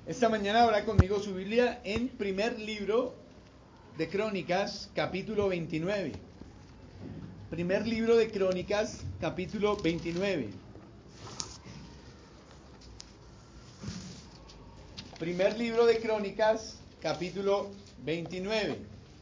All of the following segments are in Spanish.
Esta mañana habrá conmigo su Biblia en primer libro de Crónicas, capítulo 29. Primer libro de Crónicas, capítulo 29. Primer libro de Crónicas, capítulo 29.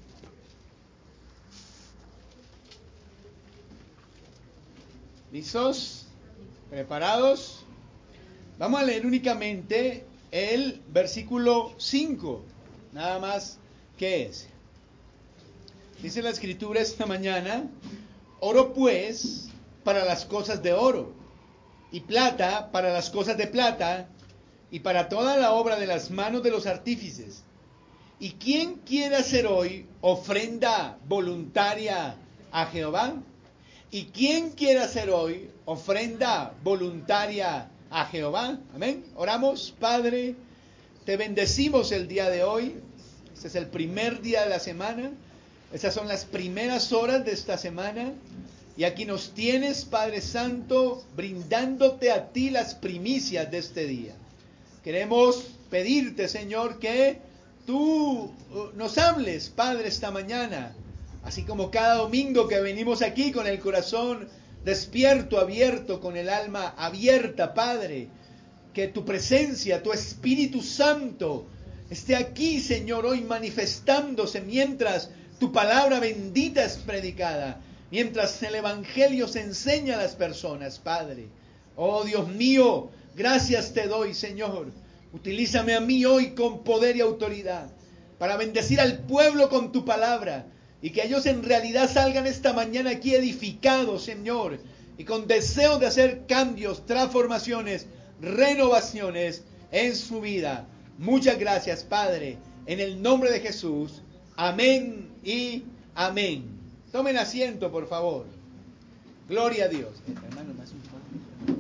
¿Listos? ¿Preparados? Vamos a leer únicamente el versículo 5, nada más que ese. Dice la Escritura esta mañana: oro pues para las cosas de oro, y plata para las cosas de plata, y para toda la obra de las manos de los artífices. ¿Y quién quiere hacer hoy ofrenda voluntaria a Jehová? ¿Y quién quiere hacer hoy ofrenda voluntaria a Jehová? Amén. Oramos. Padre, te bendecimos el día de hoy. Este es el primer día de la semana. Estas son las primeras horas de esta semana. Y aquí nos tienes, Padre Santo, brindándote a ti las primicias de este día. Queremos pedirte, Señor, que tú nos hables, Padre, esta mañana. Así como cada domingo que venimos aquí con el corazón despierto, abierto, con el alma abierta, Padre. Que tu presencia, tu Espíritu Santo esté aquí, Señor, hoy manifestándose mientras tu palabra bendita es predicada, mientras el Evangelio se enseña a las personas, Padre. Oh Dios mío, gracias te doy, Señor. Utilízame a mí hoy con poder y autoridad para bendecir al pueblo con tu palabra, y que ellos en realidad salgan esta mañana aquí edificados, Señor, y con deseo de hacer cambios, transformaciones, renovaciones en su vida. Muchas gracias, Padre, en el nombre de Jesús. Amén y amén. Tomen asiento, por favor. Gloria a Dios. Hermano, más un poco.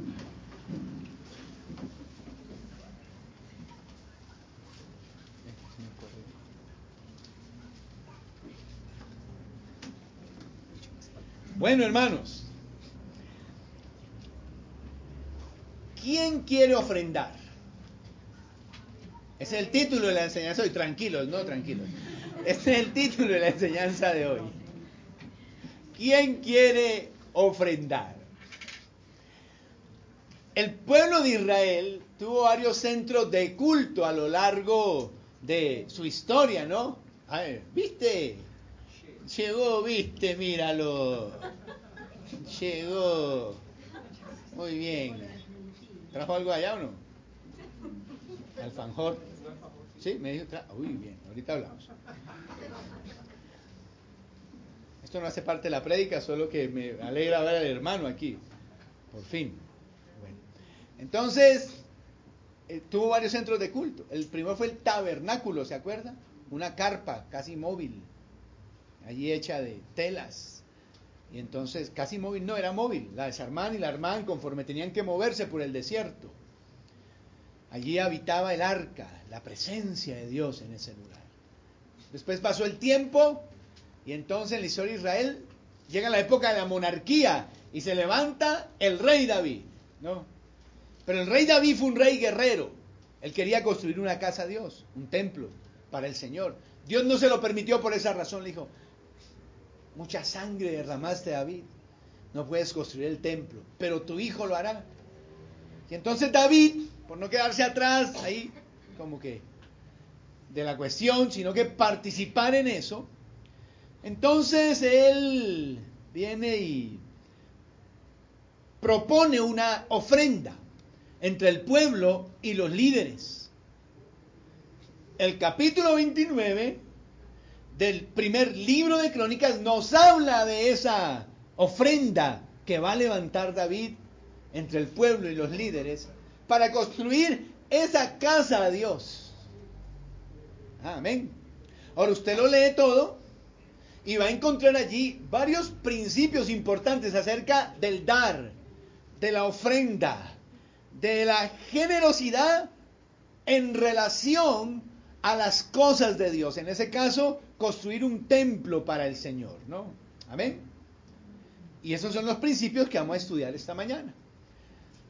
Bueno, hermanos, ¿quién quiere ofrendar? Ese es el título de la enseñanza de hoy. Tranquilos, no tranquilos. Este es el título de la enseñanza de hoy. ¿Quién quiere ofrendar? El pueblo de Israel tuvo varios centros de culto a lo largo de su historia, ¿no? A ver, ¿viste? Llegó, ¿viste? Míralo. Llegó. Muy bien. ¿Trajo algo allá o no? Alfanjor. ¿Sí? Me dijo, uy, bien, ahorita hablamos. Esto no hace parte de la prédica, solo que me alegra ver al hermano aquí. Por fin. Bueno. Entonces, tuvo varios centros de culto. El primero fue el tabernáculo, ¿se acuerda? Una carpa casi móvil, allí hecha de telas. Y entonces, casi móvil, no era móvil. La desarmaban y la armaban conforme tenían que moverse por el desierto. Allí habitaba el arca, la presencia de Dios en ese lugar. Después pasó el tiempo y entonces en la historia de Israel llega la época de la monarquía y se levanta el rey David, ¿no? Pero el rey David fue un rey guerrero. Él quería construir una casa a Dios, un templo para el Señor. Dios no se lo permitió por esa razón. Le dijo: mucha sangre derramaste, David, no puedes construir el templo, pero tu hijo lo hará. Y entonces David, por no quedarse atrás ahí como que de la cuestión, sino que participar en eso, entonces él viene y propone una ofrenda entre el pueblo y los líderes. El capítulo 29 del primer libro de Crónicas nos habla de esa ofrenda que va a levantar David entre el pueblo y los líderes para construir esa casa a Dios. Amén. Ahora usted lo lee todo y va a encontrar allí varios principios importantes acerca del dar, de la ofrenda, de la generosidad en relación a las cosas de Dios. En ese caso, construir un templo para el Señor, ¿no? Amén. Y esos son los principios que vamos a estudiar esta mañana.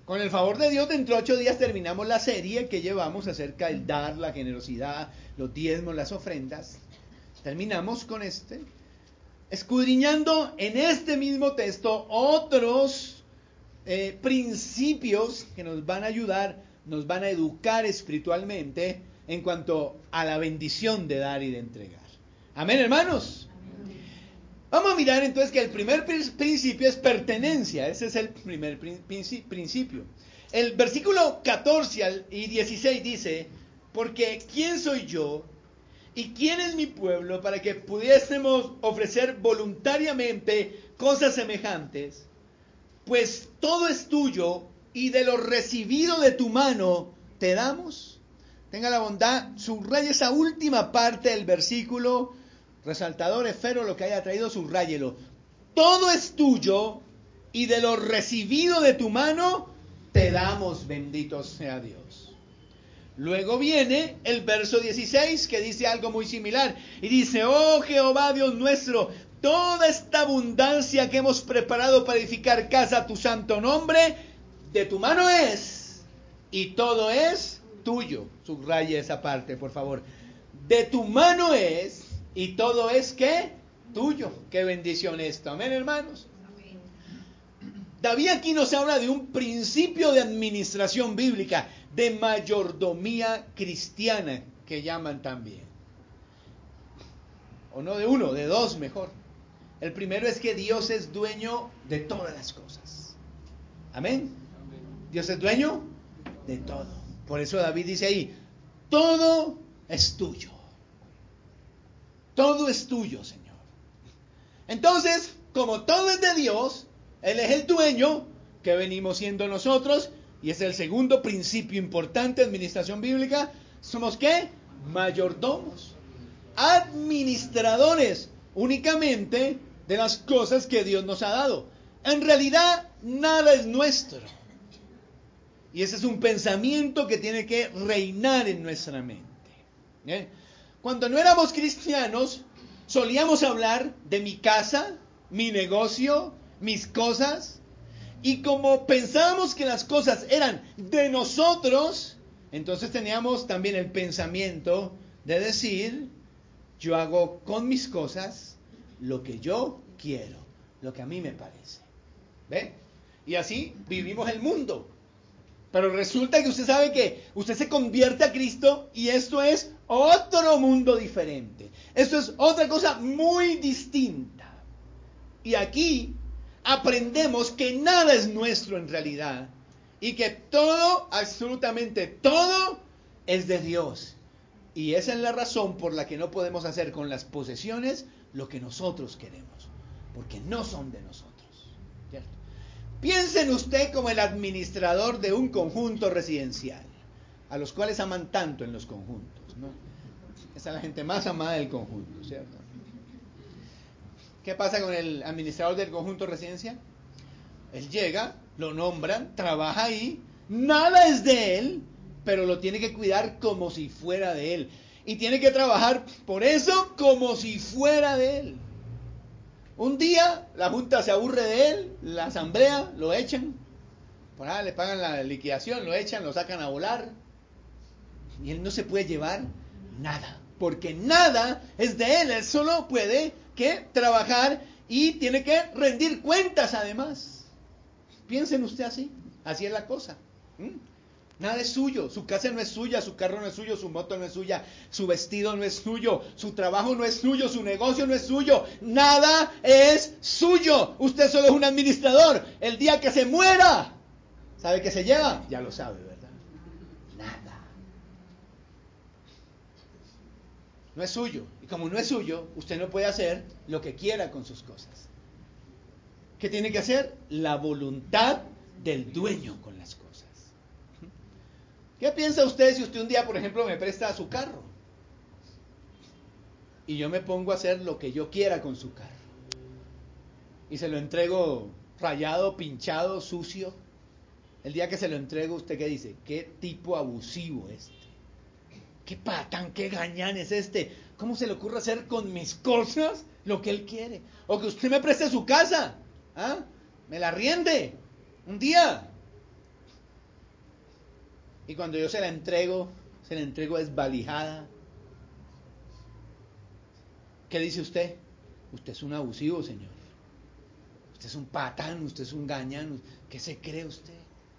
Con el favor de Dios, dentro de 8 días terminamos la serie que llevamos acerca del dar, la generosidad, los diezmos, las ofrendas. Terminamos con escudriñando en este mismo texto otros principios que nos van a ayudar, nos van a educar espiritualmente en cuanto a la bendición de dar y de entregar. Amén, hermanos. Vamos a mirar entonces que el primer principio es pertenencia. Ese es el primer principio. El versículo 14 y 16 dice: porque ¿quién soy yo y quién es mi pueblo para que pudiésemos ofrecer voluntariamente cosas semejantes? Pues todo es tuyo y de lo recibido de tu mano te damos. Tenga la bondad, subraye esa última parte del versículo. Resaltador, esfero, lo que haya traído, subráyelo. Todo es tuyo y de lo recibido de tu mano te damos, bendito sea Dios. Luego viene el verso 16 que dice algo muy similar y dice: oh Jehová Dios nuestro, toda esta abundancia que hemos preparado para edificar casa a tu santo nombre, de tu mano es, y todo es tuyo. Subraye esa parte, por favor. De tu mano es, y todo es, ¿qué? Tuyo. Qué bendición esto. Amén, hermanos. Amén. David aquí nos habla de un principio de administración bíblica, de mayordomía cristiana, que llaman también. O no de uno, de dos mejor. El primero es que Dios es dueño de todas las cosas. Amén. Dios es dueño de todo. Por eso David dice ahí: todo es tuyo. Todo es tuyo, Señor. Entonces, como todo es de Dios, Él es el dueño, que venimos siendo nosotros, y es el segundo principio importante de administración bíblica. ¿Somos qué? Mayordomos. Administradores únicamente de las cosas que Dios nos ha dado. En realidad, nada es nuestro. Y ese es un pensamiento que tiene que reinar en nuestra mente. Cuando no éramos cristianos, solíamos hablar de mi casa, mi negocio, mis cosas. Y como pensábamos que las cosas eran de nosotros, entonces teníamos también el pensamiento de decir: yo hago con mis cosas lo que yo quiero, lo que a mí me parece. ¿Ve? Y así vivimos el mundo. Pero resulta que usted sabe que usted se convierte a Cristo y esto es otro mundo diferente. Esto es otra cosa muy distinta. Y aquí aprendemos que nada es nuestro en realidad y que todo, absolutamente todo, es de Dios. Y esa es la razón por la que no podemos hacer con las posesiones lo que nosotros queremos, porque no son de nosotros. ¿Cierto? Piensen usted como el administrador de un conjunto residencial, a los cuales aman tanto en los conjuntos, ¿no? Esa es la gente más amada del conjunto, ¿cierto? ¿Qué pasa con el administrador del conjunto residencial? Él llega, lo nombran, trabaja ahí, nada es de él, pero lo tiene que cuidar como si fuera de él. Y tiene que trabajar por eso como si fuera de él. Un día la junta se aburre de él, la asamblea, lo echan, por nada le pagan la liquidación, lo echan, lo sacan a volar. Y él no se puede llevar nada, porque nada es de él. Él solo puede trabajar y tiene que rendir cuentas además. Piensen usted así es la cosa. Nada es suyo, su casa no es suya, su carro no es suyo, su moto no es suya, su vestido no es suyo, su trabajo no es suyo, su negocio no es suyo, nada es suyo. Usted solo es un administrador. El día que se muera, ¿sabe qué se lleva? Ya lo sabe, ¿verdad? Nada. No es suyo. Y como no es suyo, usted no puede hacer lo que quiera con sus cosas. ¿Qué tiene que hacer? La voluntad del dueño con las cosas. ¿Qué piensa usted si usted un día, por ejemplo, me presta su carro? Y yo me pongo a hacer lo que yo quiera con su carro. Y se lo entrego rayado, pinchado, sucio. El día que se lo entrego, ¿usted qué dice? ¿Qué tipo abusivo este? ¿Qué patán, qué gañán es este? ¿Cómo se le ocurre hacer con mis cosas lo que él quiere? O que usted me preste su casa. ¿Ah? Me la riende. Un día. Y cuando yo se la entrego desvalijada. ¿Qué dice usted? Usted es un abusivo, señor. Usted es un patán, usted es un gañán. ¿Qué se cree usted?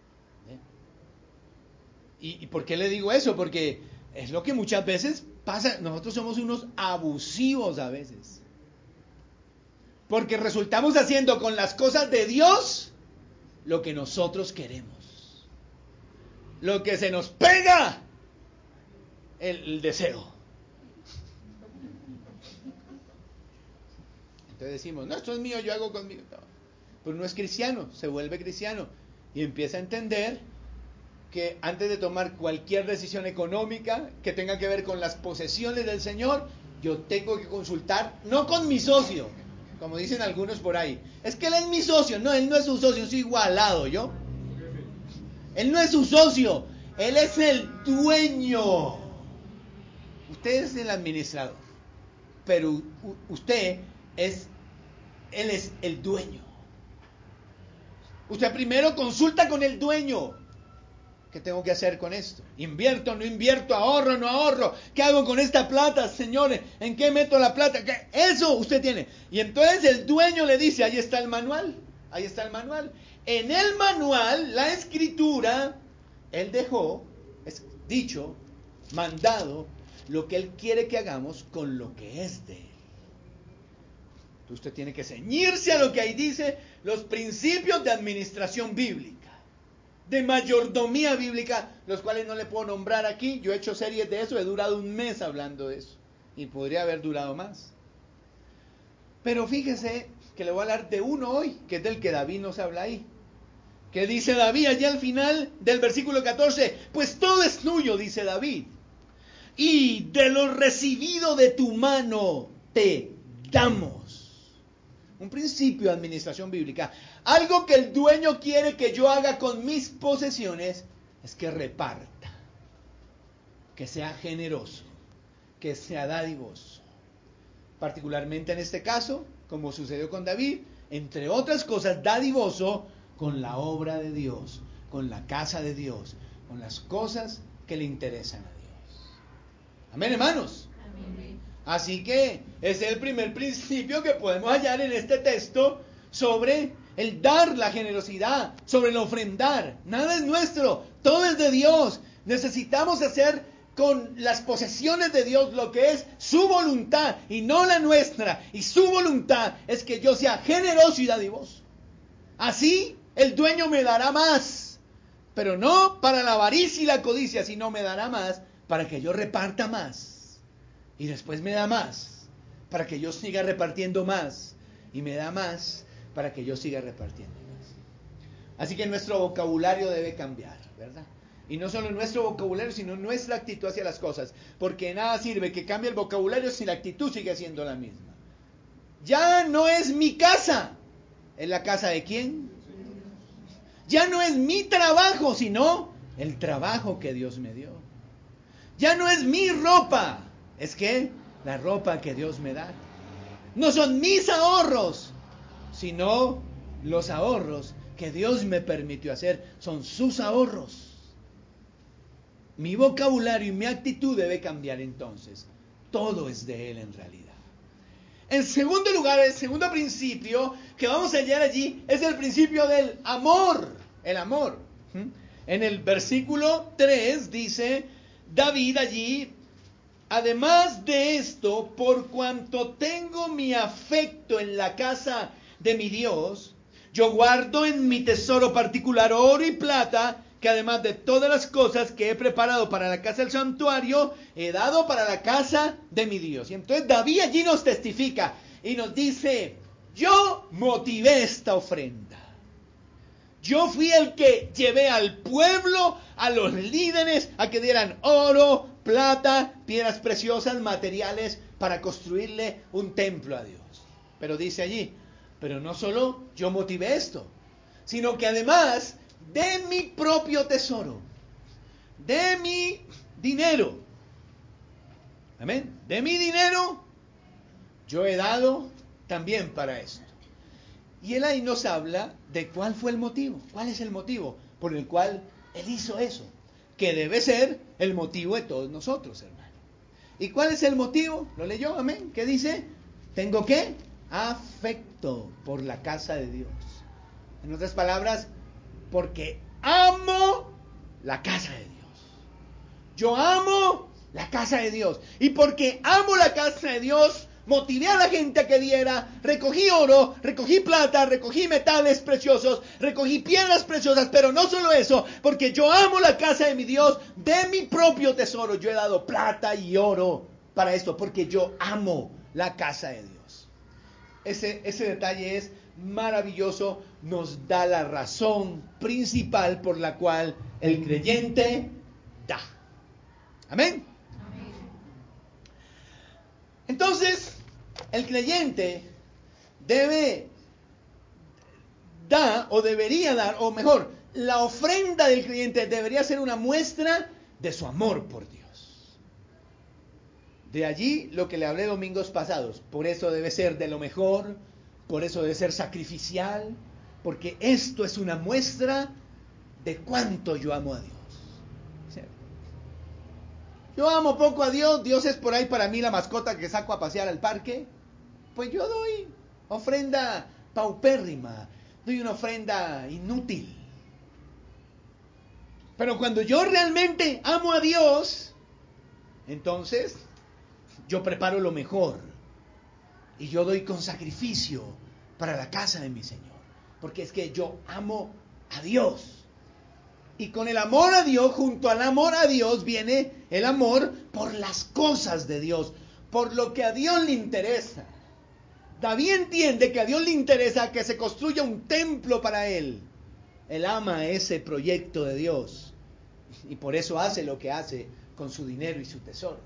¿Y por qué le digo eso? Porque es lo que muchas veces pasa. Nosotros somos unos abusivos a veces. Porque resultamos haciendo con las cosas de Dios lo que nosotros queremos. Lo que se nos pega el deseo. Entonces decimos, no, esto es mío, yo hago conmigo. No. Pero no es cristiano, se vuelve cristiano. Y empieza a entender que antes de tomar cualquier decisión económica que tenga que ver con las posesiones del Señor, yo tengo que consultar, no con mi socio, como dicen algunos por ahí. Es que él es mi socio. No, él no es su socio, es igualado, ¿yo? Él no es su socio, él es el dueño. Usted es el administrador, pero él es el dueño. Usted primero consulta con el dueño. ¿Qué tengo que hacer con esto? ¿Invierto, no invierto? ¿Ahorro, no ahorro? ¿Qué hago con esta plata, señores? ¿En qué meto la plata? ¿Qué? Eso usted tiene. Y entonces el dueño le dice, ahí está el manual. Ahí está el manual. En el manual, la escritura, él dejó, dicho, mandado, lo que él quiere que hagamos con lo que es de él. Usted tiene que ceñirse a lo que ahí dice, los principios de administración bíblica, de mayordomía bíblica, los cuales no le puedo nombrar aquí. Yo he hecho series de eso, he durado un mes hablando de eso, y podría haber durado más. Pero fíjese que le voy a hablar de uno hoy, que es del que David nos habla ahí. Que dice David allá al final del versículo 14, pues todo es tuyo, dice David, y de lo recibido de tu mano te damos. Un principio de administración bíblica. Algo que el dueño quiere que yo haga con mis posesiones es que reparta, que sea generoso, que sea dadivoso. Particularmente en este caso, como sucedió con David, entre otras cosas, dadivoso con la obra de Dios, con la casa de Dios, con las cosas que le interesan a Dios. Amén, hermanos. Amén. Así que es el primer principio que podemos hallar en este texto sobre el dar, la generosidad, sobre el ofrendar. Nada es nuestro, todo es de Dios. Necesitamos hacer con las posesiones de Dios lo que es su voluntad y no la nuestra. Y su voluntad es que yo sea generoso y dadivoso. Así el dueño me dará más, pero no para la avaricia y la codicia, sino me dará más para que yo reparta más. Y después me da más para que yo siga repartiendo más. Y me da más para que yo siga repartiendo más. Así que nuestro vocabulario debe cambiar, ¿verdad? Y no solo nuestro vocabulario, sino nuestra actitud hacia las cosas. Porque nada sirve que cambie el vocabulario si la actitud sigue siendo la misma. Ya no es mi casa. ¿Es la casa de quién? Ya no es mi trabajo, sino el trabajo que Dios me dio. Ya no es mi ropa. Es que la ropa que Dios me da. No son mis ahorros, sino los ahorros que Dios me permitió hacer. Son sus ahorros. Mi vocabulario y mi actitud debe cambiar entonces. Todo es de Él en realidad. En segundo lugar, el segundo principio que vamos a hallar allí es el principio del amor. El amor. En el versículo 3 dice David allí: además de esto, por cuanto tengo mi afecto en la casa de mi Dios, yo guardo en mi tesoro particular oro y plata, que además de todas las cosas que he preparado para la casa del santuario, he dado para la casa de mi Dios. Y entonces David allí nos testifica y nos dice: yo motivé esta ofrenda. Yo fui el que llevé al pueblo, a los líderes, a que dieran oro, plata, piedras preciosas, materiales para construirle un templo a Dios. Pero dice allí, pero no solo yo motivé esto, sino que además de mi propio tesoro, de mi dinero, amén, de mi dinero, yo he dado también para esto. Y él ahí nos habla de cuál fue el motivo, cuál es el motivo por el cual él hizo eso. que debe ser el motivo de todos nosotros, hermano. ¿Y cuál es el motivo? ¿Lo leyó? Amén. ¿Qué dice? ¿Tengo qué? Afecto por la casa de Dios. En otras palabras, porque amo la casa de Dios. Yo amo la casa de Dios. Y porque amo la casa de Dios, motivé a la gente a que diera, recogí oro, recogí plata, recogí metales preciosos, recogí piedras preciosas, pero no solo eso, porque yo amo la casa de mi Dios, de mi propio tesoro yo he dado plata y oro para esto, porque yo amo la casa de Dios. Ese detalle es maravilloso, nos da la razón principal por la cual el creyente da. Amén. Entonces, el creyente debería dar, o mejor, la ofrenda del creyente debería ser una muestra de su amor por Dios. De allí lo que le hablé domingos pasados. Por eso debe ser de lo mejor, por eso debe ser sacrificial, porque esto es una muestra de cuánto yo amo a Dios. ¿Cierto? Yo amo poco a Dios, Dios es por ahí para mí la mascota que saco a pasear al parque. Pues yo doy ofrenda paupérrima, doy una ofrenda inútil. Pero cuando yo realmente amo a Dios, entonces yo preparo lo mejor y yo doy con sacrificio para la casa de mi Señor. Porque es que yo amo a Dios. Y con el amor a Dios, junto al amor a Dios, viene el amor por las cosas de Dios, por lo que a Dios le interesa. David entiende que a Dios le interesa que se construya un templo para Él. Él ama ese proyecto de Dios. Y por eso hace lo que hace con su dinero y su tesoro.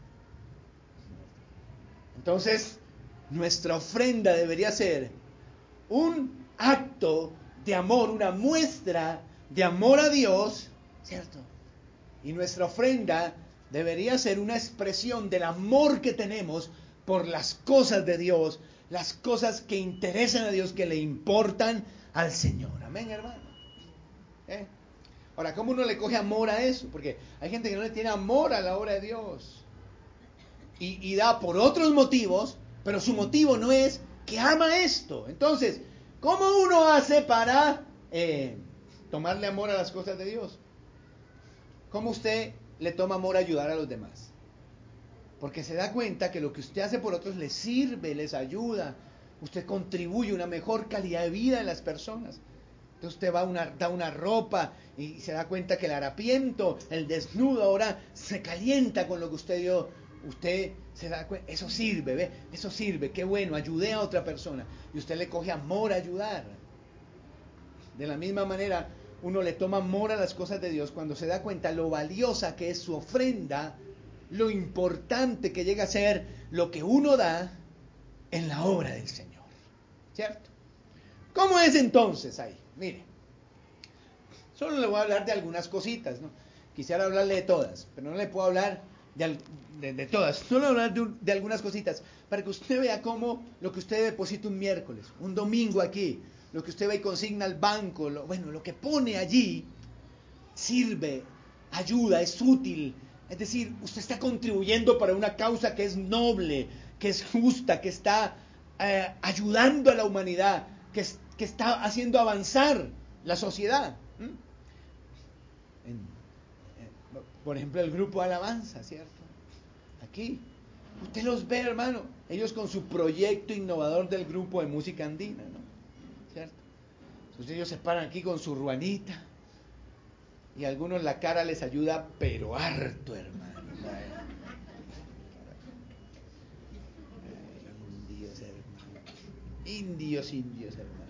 Entonces, nuestra ofrenda debería ser un acto de amor, una muestra de amor a Dios, ¿cierto? Y nuestra ofrenda debería ser una expresión del amor que tenemos por las cosas de Dios, las cosas que interesan a Dios, que le importan al Señor. Amén, hermano. Ahora, ¿cómo uno le coge amor a eso? Porque hay gente que no le tiene amor a la obra de Dios. Y da por otros motivos, pero su motivo no es que ama esto. Entonces, ¿cómo uno hace para tomarle amor a las cosas de Dios? ¿Cómo usted le toma amor a ayudar a los demás? Porque se da cuenta que lo que usted hace por otros les sirve, les ayuda. Usted contribuye a una mejor calidad de vida en las personas. Entonces usted da una ropa y se da cuenta que el harapiento, el desnudo ahora se calienta con lo que usted dio. Usted se da cuenta, eso sirve, ¿ve? Eso sirve, qué bueno, ayudé a otra persona. Y usted le coge amor a ayudar. De la misma manera, uno le toma amor a las cosas de Dios cuando se da cuenta lo valiosa que es su ofrenda, lo importante que llega a ser lo que uno da en la obra del Señor. ¿Cierto? ¿Cómo es entonces ahí? Mire, solo le voy a hablar de algunas cositas, ¿no? Quisiera hablarle de todas, pero no le puedo hablar de todas. Solo hablar de algunas cositas para que usted vea cómo lo que usted deposita un miércoles, un domingo aquí, lo que usted va y consigna al banco, lo que pone allí sirve, ayuda, es útil. Es decir, usted está contribuyendo para una causa que es noble, que es justa, que está ayudando a la humanidad, que está haciendo avanzar la sociedad. Por ejemplo, el grupo Alabanza, ¿cierto? Aquí, usted los ve, hermano, ellos con su proyecto innovador del grupo de música andina, ¿no? ¿Cierto? Entonces ellos se paran aquí con su ruanita y a algunos la cara les ayuda, pero harto, hermano. Indios, hermano. Indios, hermano.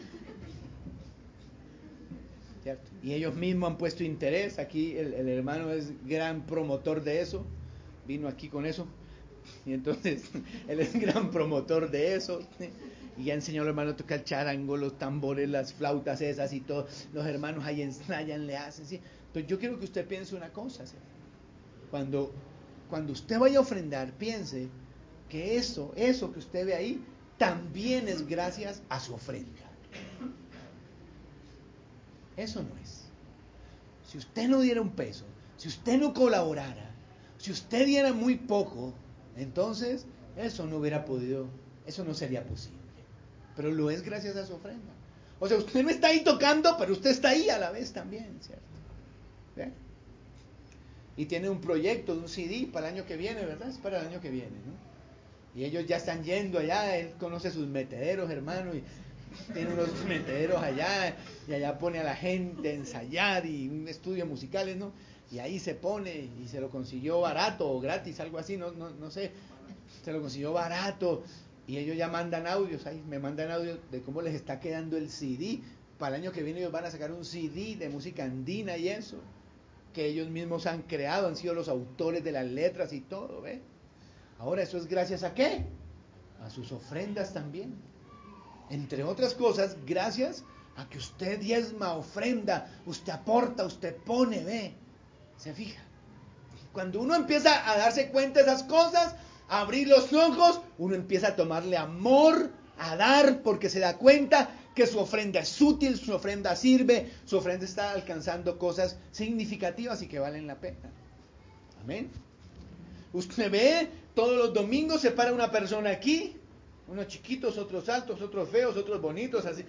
¿Cierto? Y ellos mismos han puesto interés. Aquí el hermano es gran promotor de eso. Vino aquí con eso. Y entonces él es gran promotor de eso. Y ya enseñó al hermano a tocar el charango, los tambores, las flautas esas y todo. Los hermanos ahí ensayan, le hacen. ¿sí? Entonces yo quiero que usted piense una cosa. ¿sí? Cuando usted vaya a ofrendar, piense que eso que usted ve ahí, también es gracias a su ofrenda. Eso no es. Si usted no diera un peso, Si usted no colaborara, si usted diera muy poco, entonces eso no hubiera podido, eso no sería posible. Pero lo es gracias a su ofrenda. O sea, usted no está ahí tocando, pero usted está ahí a la vez también, ¿cierto? ¿Ve? Y tiene un proyecto de un CD para el año que viene, ¿verdad? Es para el año que viene, ¿no? Y ellos ya están yendo allá, él conoce sus metederos, hermano, y tiene unos metederos allá, y allá pone a la gente a ensayar y un estudio musicales, ¿no? Y ahí se pone, y se lo consiguió barato o gratis, algo así, no sé, se lo consiguió barato, y ellos ya mandan audios, ahí me mandan audios de cómo les está quedando el CD. Para el año que viene ellos van a sacar un CD de música andina y eso, que ellos mismos han creado, han sido los autores de las letras y todo, ¿ve? Ahora, ¿eso es gracias a qué? A sus ofrendas también. Entre otras cosas, gracias a que usted diezma, ofrenda, usted aporta, usted pone, ¿ve? ¿Se fija? Cuando uno empieza a darse cuenta de esas cosas, a abrir los ojos, uno empieza a tomarle amor, a dar, porque se da cuenta que su ofrenda es útil, su ofrenda sirve, su ofrenda está alcanzando cosas significativas y que valen la pena. Amén. Usted ve, todos los domingos se para una persona aquí, unos chiquitos, otros altos, otros feos, otros bonitos, así.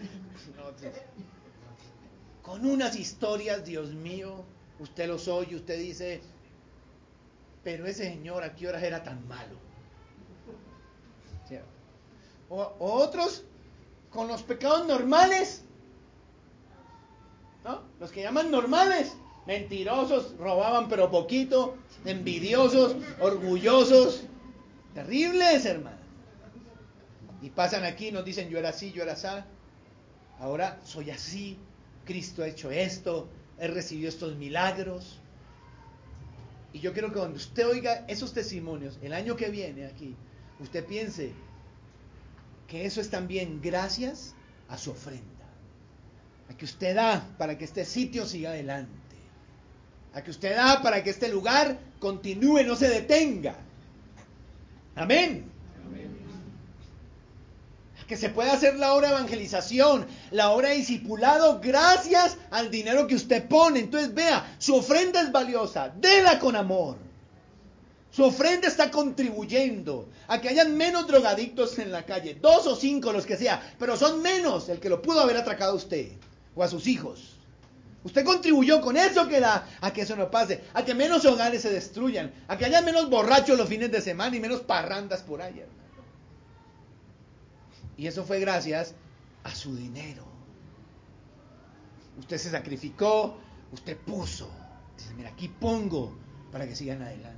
Con unas historias, Dios mío, usted los oye, usted dice, pero ese señor a qué horas era tan malo. ¿Sí? O otros con los pecados normales, ¿no? Los que llaman normales, mentirosos, robaban pero poquito, envidiosos, orgullosos, terribles, hermano. Y pasan aquí y nos dicen, yo era así, yo era así, ahora soy así, Cristo ha hecho esto, he recibido estos milagros. Y yo quiero que cuando usted oiga esos testimonios, el año que viene aquí, usted piense que eso es también gracias a su ofrenda, a que usted da para que este sitio siga adelante, a que usted da para que este lugar continúe, no se detenga. Amén. Que se pueda hacer la obra de evangelización, la obra de discipulado, gracias al dinero que usted pone. Entonces vea, su ofrenda es valiosa, déla con amor. Su ofrenda está contribuyendo a que hayan menos drogadictos en la calle, 2 o 5 los que sea, pero son menos el que lo pudo haber atracado a usted o a sus hijos. Usted contribuyó con eso que da a que eso no pase, a que menos hogares se destruyan, a que haya menos borrachos los fines de semana y menos parrandas por ahí, hermano. Y eso fue gracias a su dinero. Usted se sacrificó, usted puso. Dice, mira, aquí pongo para que sigan adelante.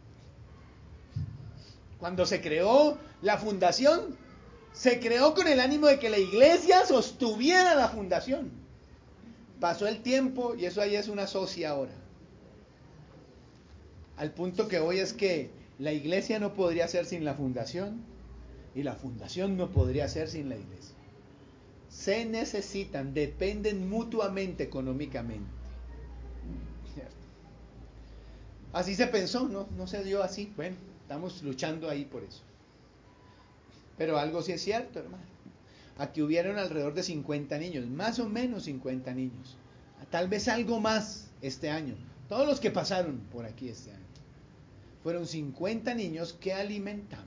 Cuando se creó la fundación, se creó con el ánimo de que la iglesia sostuviera la fundación. Pasó el tiempo y eso ahí es una socia ahora. Al punto que hoy es que la iglesia no podría ser sin la fundación y la fundación no podría ser sin la iglesia. Se necesitan, dependen mutuamente económicamente. Así se pensó, no se dio así. Bueno, estamos luchando ahí por eso. Pero algo sí es cierto, hermano. Aquí hubieron alrededor de 50 niños, más o menos 50 niños. Tal vez algo más este año. Todos los que pasaron por aquí este año. Fueron 50 niños que alimentamos.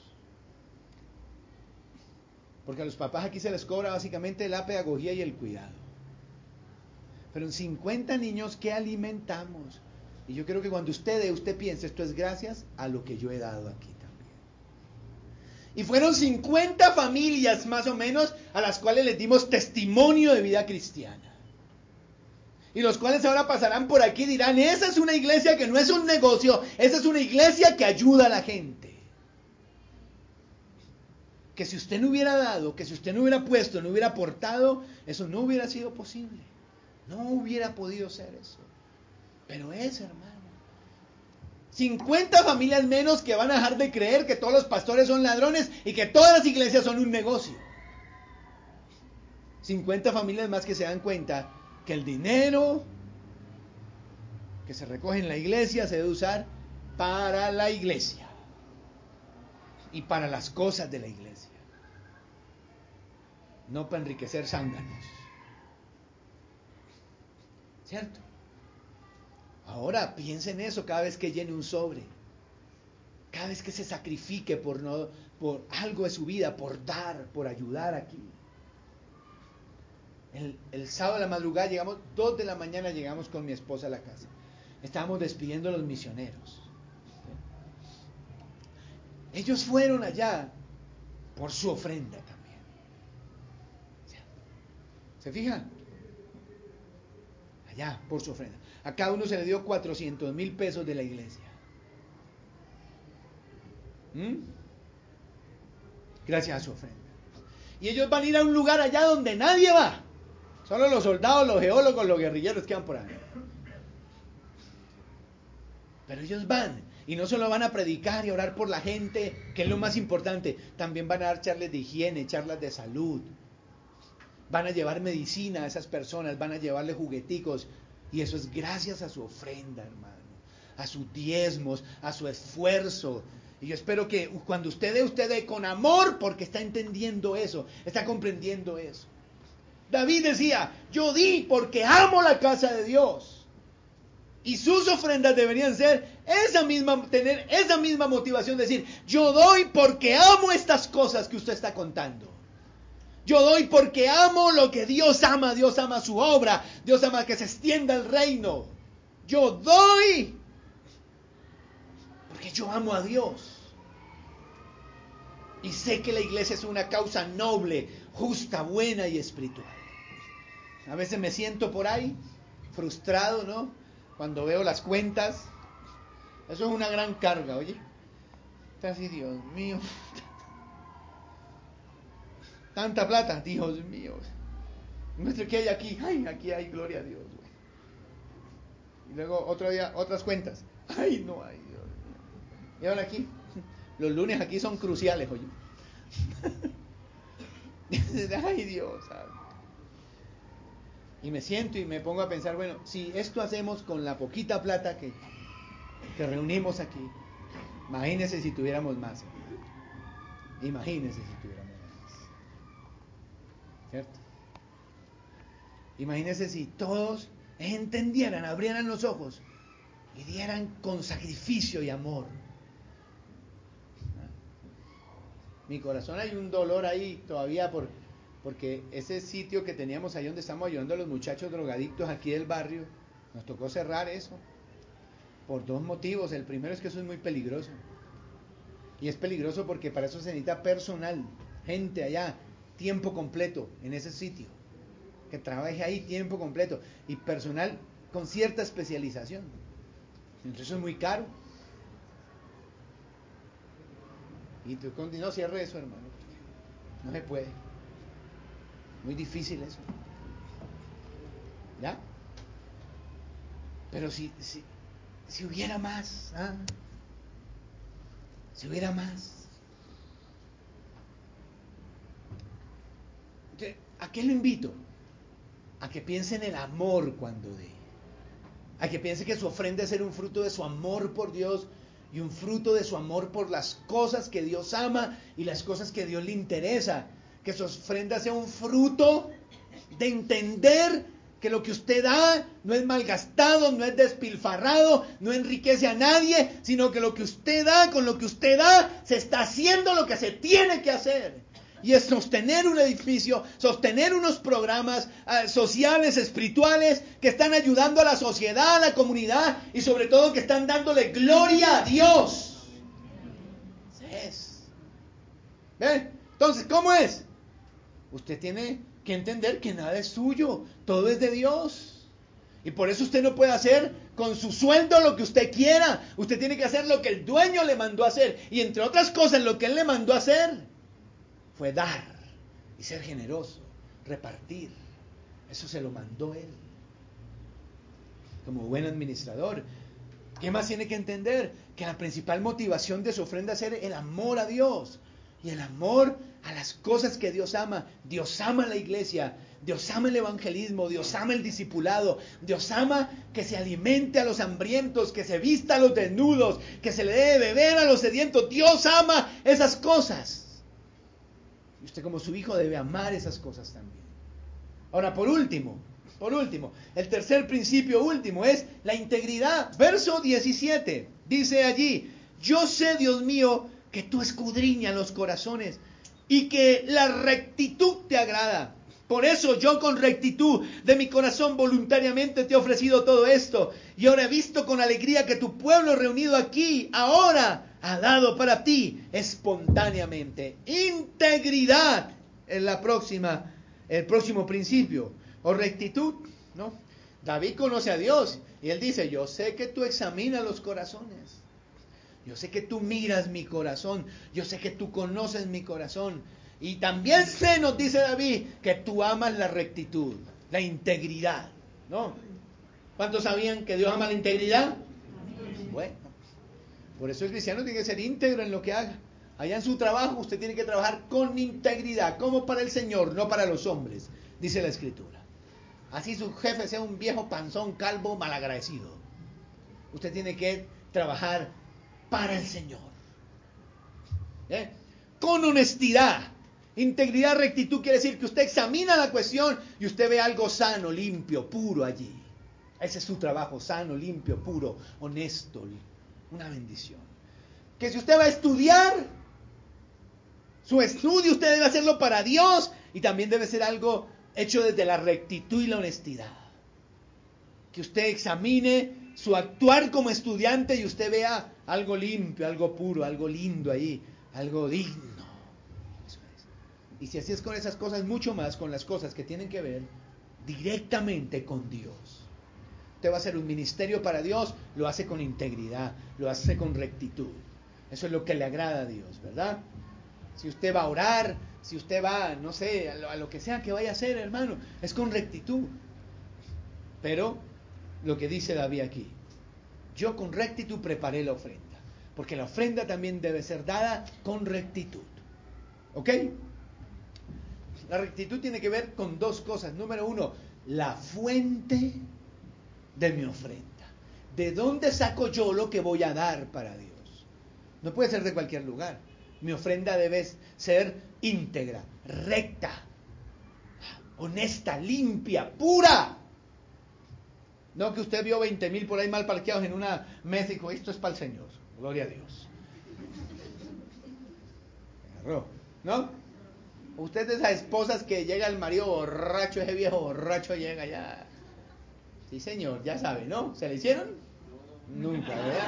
Porque a los papás aquí se les cobra básicamente la pedagogía y el cuidado. Fueron 50 niños que alimentamos. Y yo creo que cuando usted piense, esto es gracias a lo que yo he dado aquí también. Y fueron 50 familias más o menos a las cuales les dimos testimonio de vida cristiana. Y los cuales ahora pasarán por aquí y dirán, esa es una iglesia que no es un negocio, esa es una iglesia que ayuda a la gente. Que si usted no hubiera dado, que si usted no hubiera puesto, no hubiera aportado, eso no hubiera sido posible. No hubiera podido ser eso. Pero es, hermano. 50 familias menos que van a dejar de creer que todos los pastores son ladrones y que todas las iglesias son un negocio. 50 familias más que se dan cuenta que el dinero que se recoge en la iglesia se debe usar para la iglesia y para las cosas de la iglesia, no para enriquecer zánganos. ¿Cierto? Ahora piense en eso cada vez que llene un sobre. Cada vez que se sacrifique por algo de su vida, por dar, por ayudar aquí. El sábado de la madrugada llegamos, 2 de la mañana llegamos con mi esposa a la casa. Estábamos despidiendo a los misioneros. Ellos fueron allá por su ofrenda también. ¿Se fijan? Allá por su ofrenda. A cada uno se le dio 400,000 pesos de la iglesia. Gracias a su ofrenda. Y ellos van a ir a un lugar allá donde nadie va. Solo los soldados, los geólogos, los guerrilleros que van por ahí. Pero ellos van. Y no solo van a predicar y orar por la gente, que es lo más importante. También van a dar charlas de higiene, charlas de salud. Van a llevar medicina a esas personas. Van a llevarle jugueticos. Y eso es gracias a su ofrenda, hermano. A sus diezmos, a su esfuerzo. Y yo espero que cuando usted dé con amor, porque está entendiendo eso, está comprendiendo eso. David decía, yo di porque amo la casa de Dios. Y sus ofrendas deberían ser tener esa misma motivación, decir, yo doy porque amo estas cosas que usted está contando. Yo doy porque amo lo que Dios ama su obra, Dios ama que se extienda el reino. Yo doy porque yo amo a Dios. Y sé que la iglesia es una causa noble, justa, buena y espiritual. A veces me siento por ahí, frustrado, ¿no? Cuando veo las cuentas. Eso es una gran carga, oye. Está así, Dios mío. Tanta plata, Dios mío. Muestre que hay aquí. Ay, aquí hay, gloria a Dios, güey. Y luego otro día, otras cuentas. Ay, no hay, Dios mío. Y ahora aquí, los lunes aquí son cruciales, oye. Ay, Dios, ¿sabes? Y me siento y me pongo a pensar, bueno, si esto hacemos con la poquita plata que reunimos aquí, imagínense si tuviéramos más. Imagínense si tuviéramos más. ¿Cierto? Imagínense si todos entendieran, abrieran los ojos y dieran con sacrificio y amor. Mi corazón hay un dolor ahí todavía porque ese sitio que teníamos ahí donde estamos ayudando a los muchachos drogadictos aquí del barrio, nos tocó cerrar eso por 2 motivos. El primero es que eso es muy peligroso. Y es peligroso porque para eso se necesita personal, gente allá, tiempo completo en ese sitio, que trabaje ahí tiempo completo y personal con cierta especialización. Entonces eso es muy caro. Y tú no cierres eso, hermano. No se puede. Muy difícil eso. ¿Ya? Pero si hubiera más, ¿ah? Si hubiera más. ¿A qué lo invito? A que piense en el amor cuando dé. A que piense que su ofrenda es ser un fruto de su amor por Dios y un fruto de su amor por las cosas que Dios ama y las cosas que Dios le interesa. Que su ofrenda sea un fruto de entender que lo que usted da no es malgastado, no es despilfarrado, no enriquece a nadie, sino que lo que usted da, con lo que usted da, se está haciendo lo que se tiene que hacer. Y es sostener un edificio, sostener unos programas sociales, espirituales, que están ayudando a la sociedad, a la comunidad, y sobre todo que están dándole gloria a Dios. ¿Ven? Entonces, ¿cómo es? Usted tiene que entender que nada es suyo, todo es de Dios. Y por eso usted no puede hacer con su sueldo lo que usted quiera. Usted tiene que hacer lo que el dueño le mandó a hacer. Y entre otras cosas, lo que él le mandó a hacer fue dar y ser generoso, repartir. Eso se lo mandó él. Como buen administrador. ¿Qué más tiene que entender? Que la principal motivación de su ofrenda es ser el amor a Dios. Y el amor a las cosas que Dios ama. Dios ama la iglesia. Dios ama el evangelismo. Dios ama el discipulado. Dios ama que se alimente a los hambrientos, que se vista a los desnudos, que se le dé de beber a los sedientos. Dios ama esas cosas. Y usted como su hijo debe amar esas cosas también. Ahora, por último, Por último, el tercer principio último es la integridad. Verso 17, dice allí, yo sé, Dios mío, que tú escudriñas los corazones y que la rectitud te agrada. Por eso yo con rectitud de mi corazón voluntariamente te he ofrecido todo esto. Y ahora he visto con alegría que tu pueblo reunido aquí ahora ha dado para ti espontáneamente. Integridad es el próximo principio. O rectitud, ¿no? David conoce a Dios y él dice, yo sé que tú examinas los corazones. Yo sé que tú miras mi corazón. Yo sé que tú conoces mi corazón. Y también sé, nos dice David, que tú amas la rectitud, la integridad, ¿no? ¿Cuántos sabían que Dios ama la integridad? Bueno, por eso el cristiano tiene que ser íntegro en lo que haga. Allá en su trabajo usted tiene que trabajar con integridad, como para el Señor, no para los hombres, dice la Escritura. Así su jefe sea un viejo panzón, calvo, malagradecido. Usted tiene que trabajar para el Señor. Con honestidad. Integridad, rectitud quiere decir que usted examina la cuestión y usted ve algo sano, limpio, puro allí. Ese es su trabajo, sano, limpio, puro, honesto. Una bendición. Que si usted va a estudiar, su estudio usted debe hacerlo para Dios y también debe ser algo hecho desde la rectitud y la honestidad. Que usted examine su actuar como estudiante y usted vea algo limpio, algo puro, algo lindo ahí, algo digno. Eso es. Y si así es con esas cosas, mucho más con las cosas que tienen que ver directamente con Dios. Usted va a hacer un ministerio para Dios, lo hace con integridad, lo hace con rectitud. Eso es lo que le agrada a Dios, ¿verdad? Si usted va a orar, si usted va, no sé, a lo que sea que vaya a hacer, hermano, es con rectitud. Pero lo que dice David aquí, yo con rectitud preparé la ofrenda, porque la ofrenda también debe ser dada con rectitud. ¿Ok? La rectitud tiene que ver con dos cosas. Número uno, la fuente de mi ofrenda. ¿De dónde saco yo lo que voy a dar para Dios? No puede ser de cualquier lugar. Mi ofrenda debe ser íntegra, recta, honesta, limpia, pura. No que usted vio 20,000 por ahí mal parqueados en una mesa y dijo, esto es para el Señor. Gloria a Dios. ¿No? Usted es de esas esposas que llega el marido borracho, ese viejo borracho llega ya. Sí, señor, ya sabe, ¿no? ¿Se le hicieron? Nunca, ¿verdad?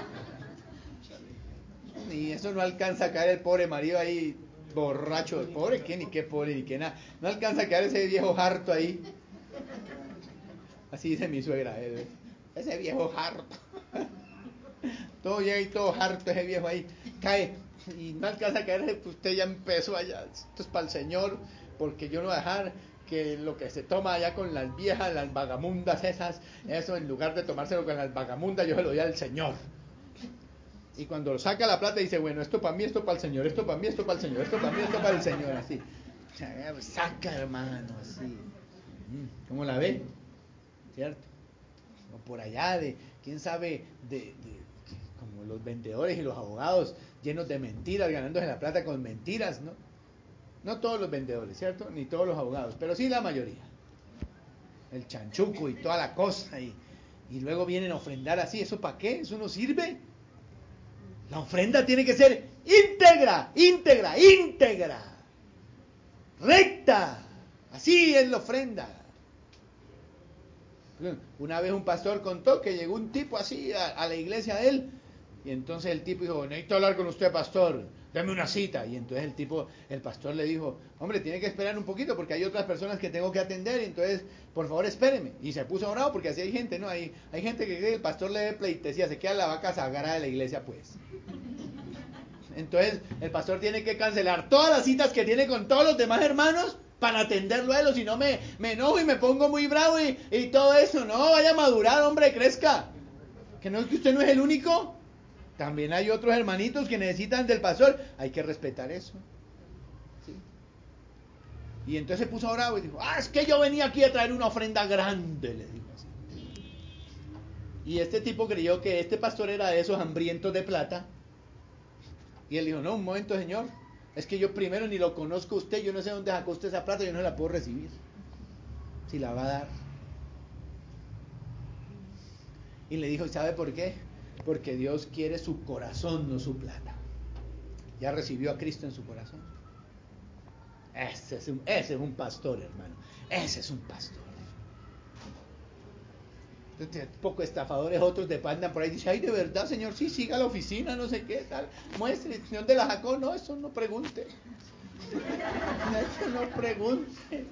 Y eso no alcanza a caer el pobre marido ahí borracho. ¿Pobre qué? Ni qué pobre, ni qué nada. No alcanza a caer ese viejo harto ahí. Así dice mi suegra, ese viejo harto. Todo llega y todo harto ese viejo ahí. Cae y no alcanza a caer, pues usted ya empezó allá. Esto es para el Señor, porque yo no voy a dejar que lo que se toma allá con las viejas, las vagamundas esas, eso en lugar de tomárselo con las vagamundas, yo se lo doy al Señor. Y cuando saca la plata dice, bueno, esto para mí, esto para el Señor, esto para mí, esto para el Señor, esto para mí, esto para el Señor, así. Saca, hermano, así. ¿Cómo la ve? ¿Cierto? O por allá de, quién sabe, como los vendedores y los abogados llenos de mentiras, ganándose la plata con mentiras, ¿no? No todos los vendedores, ¿cierto? Ni todos los abogados, pero sí la mayoría. El chanchuco y toda la cosa, y luego vienen a ofrendar así. ¿Eso para qué? ¿Eso no sirve? La ofrenda tiene que ser íntegra, íntegra, íntegra, recta. Así es la ofrenda. Una vez un pastor contó que llegó un tipo así a la iglesia de él, y entonces el tipo dijo, necesito hablar con usted, pastor, dame una cita. Y entonces el pastor le dijo, hombre, tiene que esperar un poquito porque hay otras personas que tengo que atender, y entonces, por favor, espéreme. Y se puso bravo porque así hay gente, ¿no? Hay gente que cree que el pastor le dé pleitesía, se queda la vaca sagrada de la iglesia, pues. Entonces, el pastor tiene que cancelar todas las citas que tiene con todos los demás hermanos para atenderlo a él, o si no me enojo y me pongo muy bravo y todo eso. No, vaya a madurar, hombre, crezca. Que no es que usted no es el único. También hay otros hermanitos que necesitan del pastor. Hay que respetar eso. ¿Sí? Y entonces se puso bravo y dijo, es que yo venía aquí a traer una ofrenda grande, le dijo así. Y este tipo creyó que este pastor era de esos hambrientos de plata. Y él dijo, no, un momento, señor, es que yo primero ni lo conozco a usted, yo no sé dónde sacó usted esa plata, yo no la puedo recibir. Si la va a dar. Y le dijo, ¿sabe por qué? Porque Dios quiere su corazón, no su plata. Ya recibió a Cristo en su corazón. Ese es un pastor, hermano. Ese es un pastor. Entonces, poco estafadores, otros te andan por ahí y dicen, ay, de verdad, señor, sí, siga a la oficina, no sé qué, tal. Muestre, ¿de dónde la sacó? No, eso no pregunte. Eso no pregunte.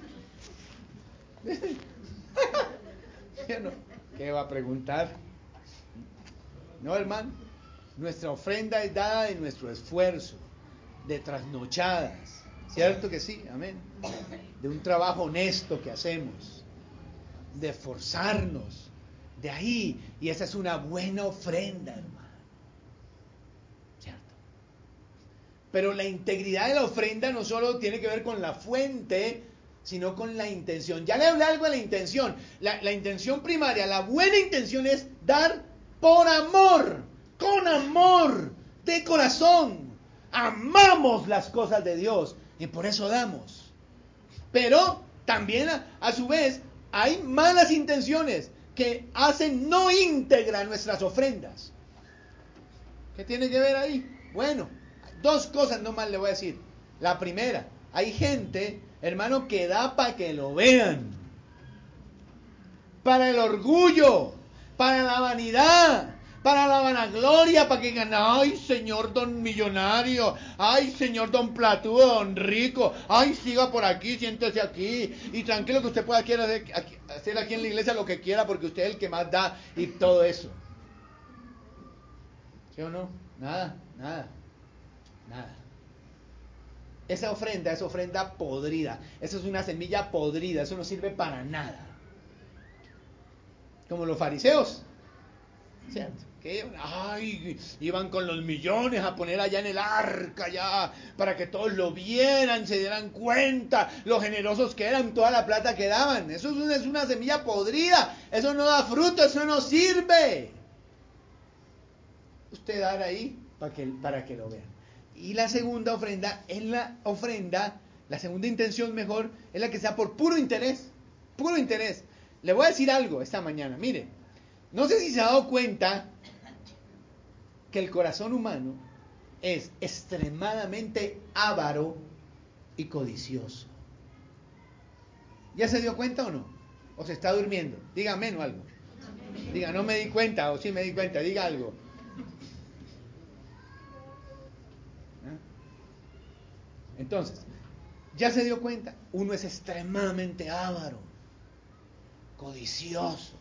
¿Qué va a preguntar? No, hermano. Nuestra ofrenda es dada de nuestro esfuerzo, de trasnochadas. ¿Cierto que sí? Amén. De un trabajo honesto que hacemos, de esforzarnos. De ahí, y esa es una buena ofrenda, hermano. ¿Cierto? Pero la integridad de la ofrenda no solo tiene que ver con la fuente, sino con la intención. Ya le hablé algo de la intención. La intención primaria, la buena intención es dar por amor, con amor, de corazón. Amamos las cosas de Dios y por eso damos. Pero también a su vez hay malas intenciones que hacen no íntegra nuestras ofrendas. ¿Qué tiene que ver ahí? Bueno, dos cosas nomás le voy a decir. La primera, hay gente, hermano, que da para que lo vean. Para el orgullo, para la vanidad, para la vanagloria, para que digan, ay, señor don millonario, ay, señor don platudo, don rico, ay, siga por aquí, siéntese aquí, y tranquilo que usted pueda hacer aquí en la iglesia lo que quiera, porque usted es el que más da, y todo eso. ¿Sí o no? Nada. Esa ofrenda es ofrenda podrida, eso es una semilla podrida, eso no sirve para nada. Como los fariseos, ¿cierto? Que iban con los millones a poner allá en el arca, ya, para que todos lo vieran, se dieran cuenta, lo generosos que eran, toda la plata que daban. Eso es una semilla podrida, eso no da fruto, eso no sirve. Usted dar ahí para que lo vean. Y la segunda ofrenda es la segunda intención mejor, es la que sea por puro interés. Le voy a decir algo esta mañana, mire, no sé si se ha dado cuenta que el corazón humano es extremadamente avaro y codicioso. ¿Ya se dio cuenta o no? ¿O se está durmiendo? Dígame o algo. Diga, no me di cuenta, o sí me di cuenta, diga algo. Entonces, ya se dio cuenta, uno es extremadamente avaro, codicioso.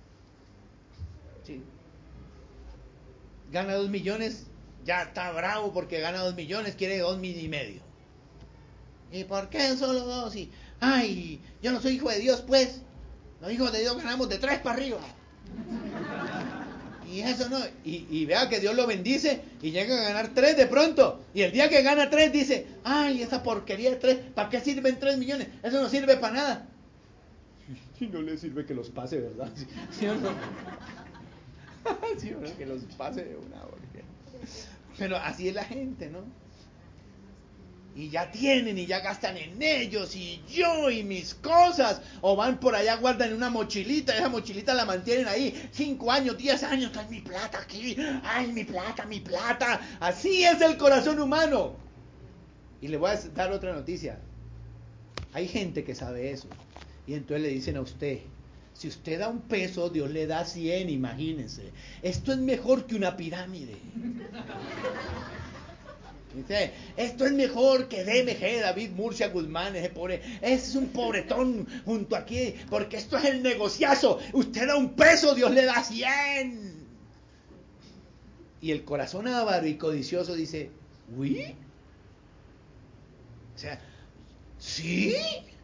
¿Sí? Gana 2 millones, ya está bravo porque gana 2 millones, quiere 2,5 millones. ¿Y por qué solo 2? Ay, yo no soy hijo de Dios, pues. Los hijos de Dios ganamos de 3 para arriba. Y eso no, y vea que Dios lo bendice y llega a ganar 3 de pronto. Y el día que gana 3 dice, ay, esa porquería de 3, ¿para qué sirven 3 millones? Eso no sirve para nada. Y no le sirve que los pase, ¿verdad? ¿Sí o no? Sí o no, que los pase de una porque... Pero así es la gente, ¿no? Y ya tienen y ya gastan en ellos y yo y mis cosas, o van por allá, guardan una mochilita, esa mochilita la mantienen ahí 5 años, 10 años, ay, mi plata aquí, ay, mi plata, así es el corazón humano. Y le voy a dar otra noticia, hay gente que sabe eso, y entonces le dicen a usted, si usted da 1 peso, Dios le da 100, imagínense, esto es mejor que una pirámide. Dice, esto es mejor que DMG, David Murcia Guzmán, ese pobre, es un pobretón junto aquí, porque esto es el negociazo, usted da 1 peso, Dios le da 100. Y el corazón avaro y codicioso dice, ¿uy? O sea, ¿sí?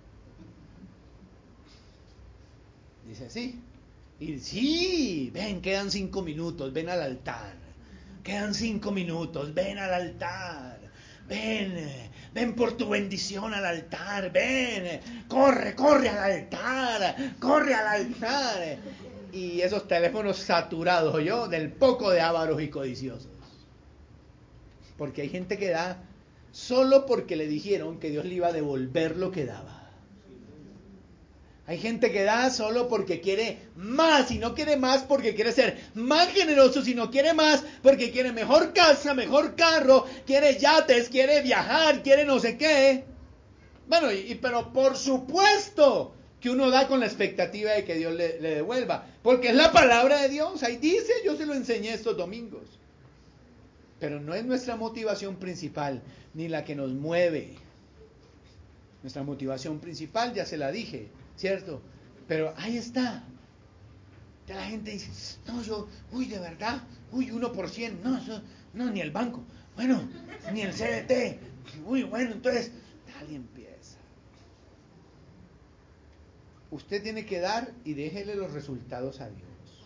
Dice, sí. Y sí, ven, quedan 5 minutos, ven al altar. Quedan 5 minutos, ven al altar. Ven por tu bendición al altar, ven, corre al altar. Y esos teléfonos saturados, del poco de ávaros y codiciosos. Porque hay gente que da solo porque le dijeron que Dios le iba a devolver lo que daba. Hay gente que da solo porque quiere más y no quiere más porque quiere ser más generoso, sino quiere más porque quiere mejor casa, mejor carro, quiere yates, quiere viajar, quiere no sé qué. Bueno, pero por supuesto que uno da con la expectativa de que Dios le devuelva, porque es la palabra de Dios, ahí dice, yo se lo enseñé estos domingos. Pero no es nuestra motivación principal, ni la que nos mueve. Nuestra motivación principal, ya se la dije, ¿cierto? Pero ahí está. Ya la gente dice, no, de verdad, 1%, no, ni el banco, bueno, ni el CDT, bueno, entonces, tal y empieza. Usted tiene que dar y déjele los resultados a Dios.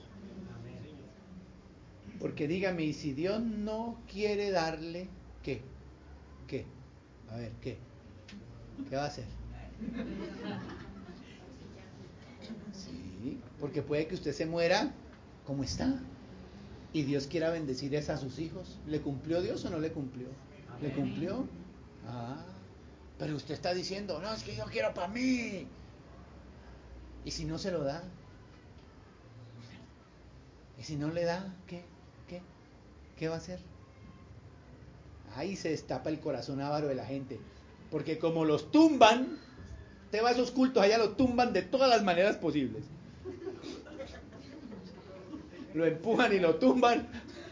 Porque dígame, ¿y si Dios no quiere darle, qué? ¿Qué? A ver, ¿qué? ¿Qué va a hacer? Sí, porque puede que usted se muera como está. Y Dios quiera bendecir a sus hijos. ¿Le cumplió Dios o no le cumplió? ¿Le cumplió? Ah, pero usted está diciendo, no, es que yo quiero para mí. ¿Y si no se lo da? ¿Y si no le da? ¿Qué? ¿Qué va a hacer? Ahí se destapa el corazón avaro de la gente. Porque como los tumban, te va a esos cultos, allá lo tumban de todas las maneras posibles. Lo empujan y lo tumban.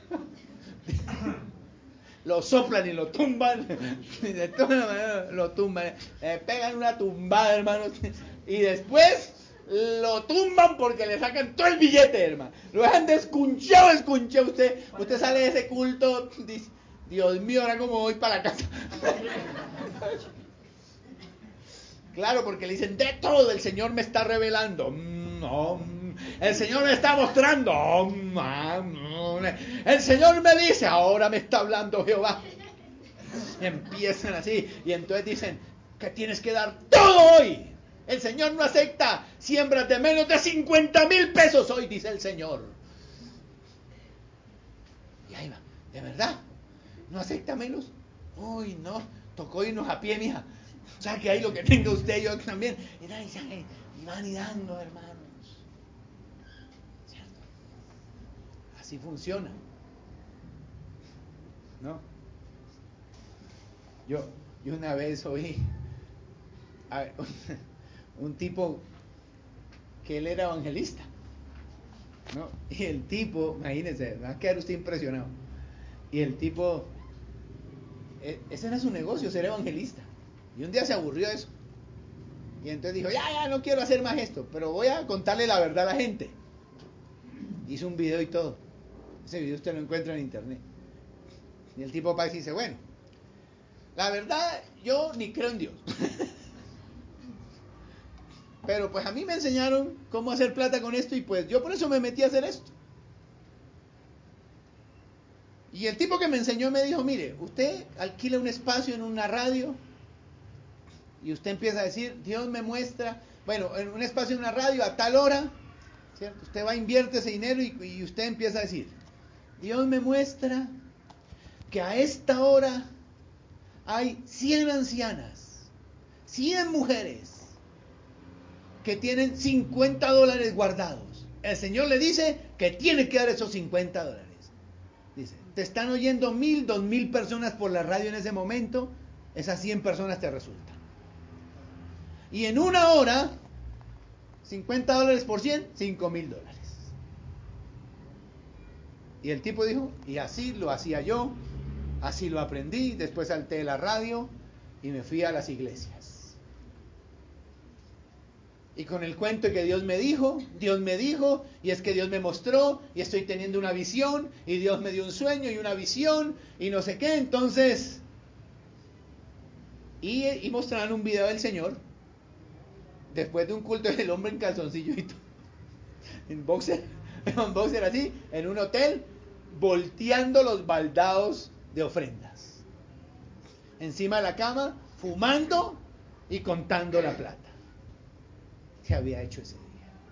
Lo soplan y lo tumban. De todas maneras lo tumban. Pegan una tumbada, hermanos. Y después lo tumban porque le sacan todo el billete, hermano. Lo dejan descunchado. Usted sale de ese culto, dice, Dios mío, ahora cómo voy para la casa. Claro, porque le dicen, de todo el Señor me está revelando. El Señor me está mostrando. El Señor me dice, ahora me está hablando Jehová. Y empiezan así. Y entonces dicen que tienes que dar todo hoy. El Señor no acepta siembras de menos de 50,000 pesos hoy, dice el Señor. Y ahí va, ¿de verdad? ¿No acepta menos? Uy, no, tocó irnos a pie, mija. O sea, que ahí lo que tenga usted y yo también. Y van y dando, hermanos. ¿Cierto? Así funciona. ¿No? Yo una vez oí a ver, un tipo que él era evangelista, ¿no? Y el tipo, imagínense, va a quedar usted impresionado. Y el tipo, ese era su negocio, ser evangelista. Y un día se aburrió de eso. Y entonces dijo, ya, no quiero hacer más esto, pero voy a contarle la verdad a la gente. Hizo un video y todo. Ese video usted lo encuentra en internet. Y el tipo para dice, bueno, la verdad, yo ni creo en Dios. Pero pues a mí me enseñaron cómo hacer plata con esto y pues yo por eso me metí a hacer esto. Y el tipo que me enseñó me dijo, mire, usted alquila un espacio en una radio y usted empieza a decir, Dios me muestra, bueno, en un espacio en una radio a tal hora, ¿cierto? Usted va, invierte ese dinero y usted empieza a decir, Dios me muestra que a esta hora hay 100 ancianas, 100 mujeres que tienen $50 guardados. El Señor le dice que tiene que dar esos $50. Dice, te están oyendo 1,000, 2,000 personas por la radio en ese momento, esas 100 personas te resultan. Y en una hora, $50 por 100, $5,000. Y el tipo dijo, y así lo hacía yo, así lo aprendí, después salté de la radio y me fui a las iglesias. Y con el cuento de que Dios me dijo, y es que Dios me mostró, y estoy teniendo una visión, y Dios me dio un sueño y una visión, y no sé qué, entonces... Y mostraron un video del Señor, después de un culto del hombre en calzoncillo y todo, en boxer así, en un hotel, volteando los baldados de ofrendas. Encima de la cama, fumando y contando la plata que había hecho ese día.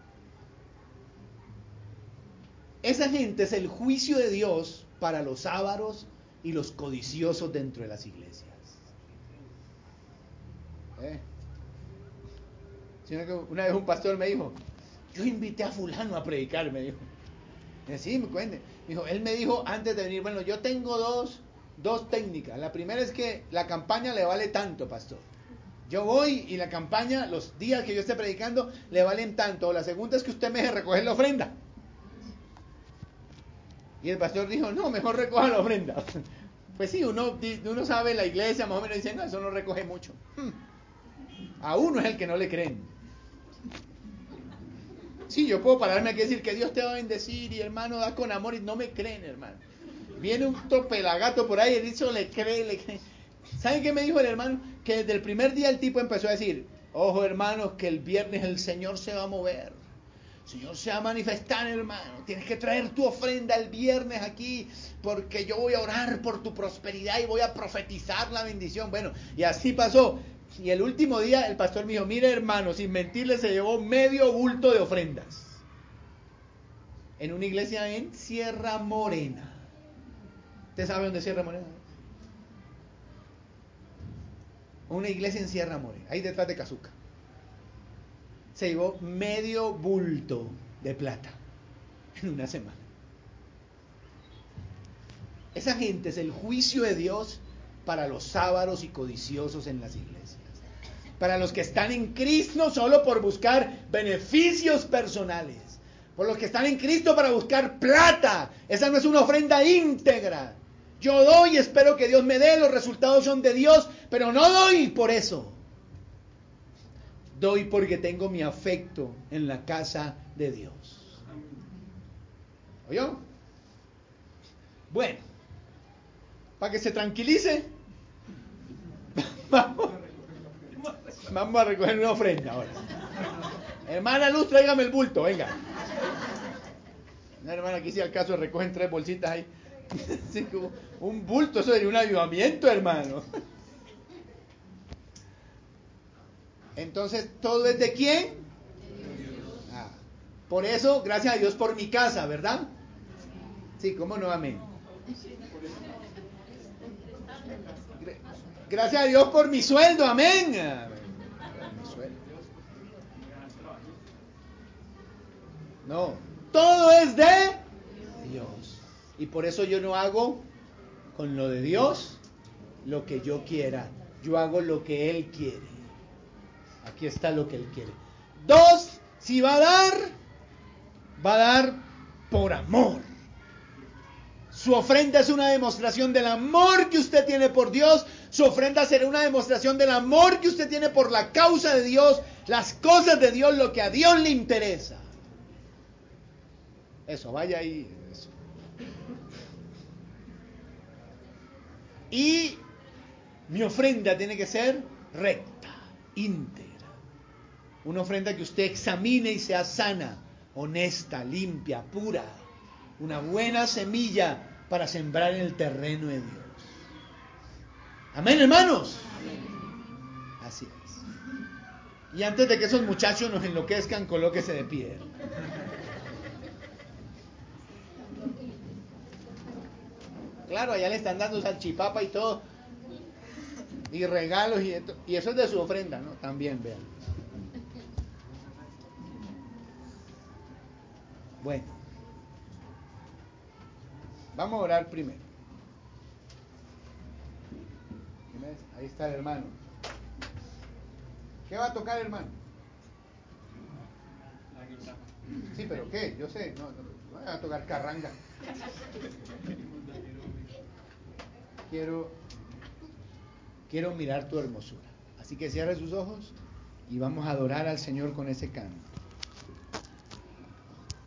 Esa gente es el juicio de Dios para los ávaros y los codiciosos dentro de las iglesias. Sino que una vez un pastor me dijo, yo invité a fulano a predicar, me dijo. Y así, me cuente. Me dijo, él me dijo antes de venir, bueno, yo tengo dos técnicas. La primera es que la campaña le vale tanto, pastor. Yo voy y la campaña, los días que yo esté predicando, le valen tanto. La segunda es que usted me deje recoger la ofrenda. Y el pastor dijo, no, mejor recoja la ofrenda. Pues sí, uno sabe en la iglesia, más o menos dice, no, eso no recoge mucho. A uno es el que no le creen. Sí, yo puedo pararme aquí y decir que Dios te va a bendecir y hermano, da con amor y no me creen, hermano. Viene un topelagato por ahí y dice, le cree. ¿Saben qué me dijo el hermano? Que desde el primer día el tipo empezó a decir, ojo hermanos, que el viernes el Señor se va a mover. El Señor se va a manifestar, hermano. Tienes que traer tu ofrenda el viernes aquí, porque yo voy a orar por tu prosperidad y voy a profetizar la bendición. Bueno, y así pasó. Y el último día el pastor me dijo, mire hermano, sin mentirle se llevó medio bulto de ofrendas. En una iglesia en Sierra Morena. ¿Usted sabe dónde es Sierra Morena? Una iglesia en Sierra Morena, ahí detrás de Cazuca. Se llevó medio bulto de plata en una semana. Esa gente es el juicio de Dios para los ávaros y codiciosos en las iglesias. Para los que están en Cristo solo por buscar beneficios personales. Por los que están en Cristo para buscar plata. Esa no es una ofrenda íntegra. Yo doy y espero que Dios me dé, los resultados son de Dios, pero no doy por eso. Doy porque tengo mi afecto en la casa de Dios. ¿Oyó? Bueno, para que se tranquilice, vamos a recoger una ofrenda ahora. Hermana Luz, tráigame el bulto, venga. Una hermana que hice al caso recogen 3 bolsitas ahí. Un bulto, eso sería un avivamiento, hermano. Entonces, ¿todo es de quién? Por eso, gracias a Dios por mi casa, ¿verdad? Sí, ¿cómo no? Amén. Gracias a Dios por mi sueldo, amén. Mi sueldo. No, todo es de Dios. Y por eso yo no hago con lo de Dios lo que yo quiera. Yo hago lo que Él quiere. Aquí está lo que Él quiere. 2, si va a dar por amor. Su ofrenda es una demostración del amor que usted tiene por Dios. Su ofrenda será una demostración del amor que usted tiene por la causa de Dios, las cosas de Dios, lo que a Dios le interesa. Eso, vaya ahí. Eso. Y mi ofrenda tiene que ser recta, íntegra. Una ofrenda que usted examine y sea sana, honesta, limpia, pura. Una buena semilla para sembrar en el terreno de Dios. Amén, hermanos. Así es. Y antes de que esos muchachos nos enloquezcan, colóquese de pie. Claro, allá le están dando salchipapa y todo. Y regalos y eso es de su ofrenda, ¿no? También, vean. Bueno. Vamos a orar primero. Ahí está el hermano. ¿Qué va a tocar, hermano? La guitarra. Sí, pero ¿qué? Yo sé, no va a tocar carranga. Quiero mirar tu hermosura. Así que cierre sus ojos y vamos a adorar al Señor con ese canto.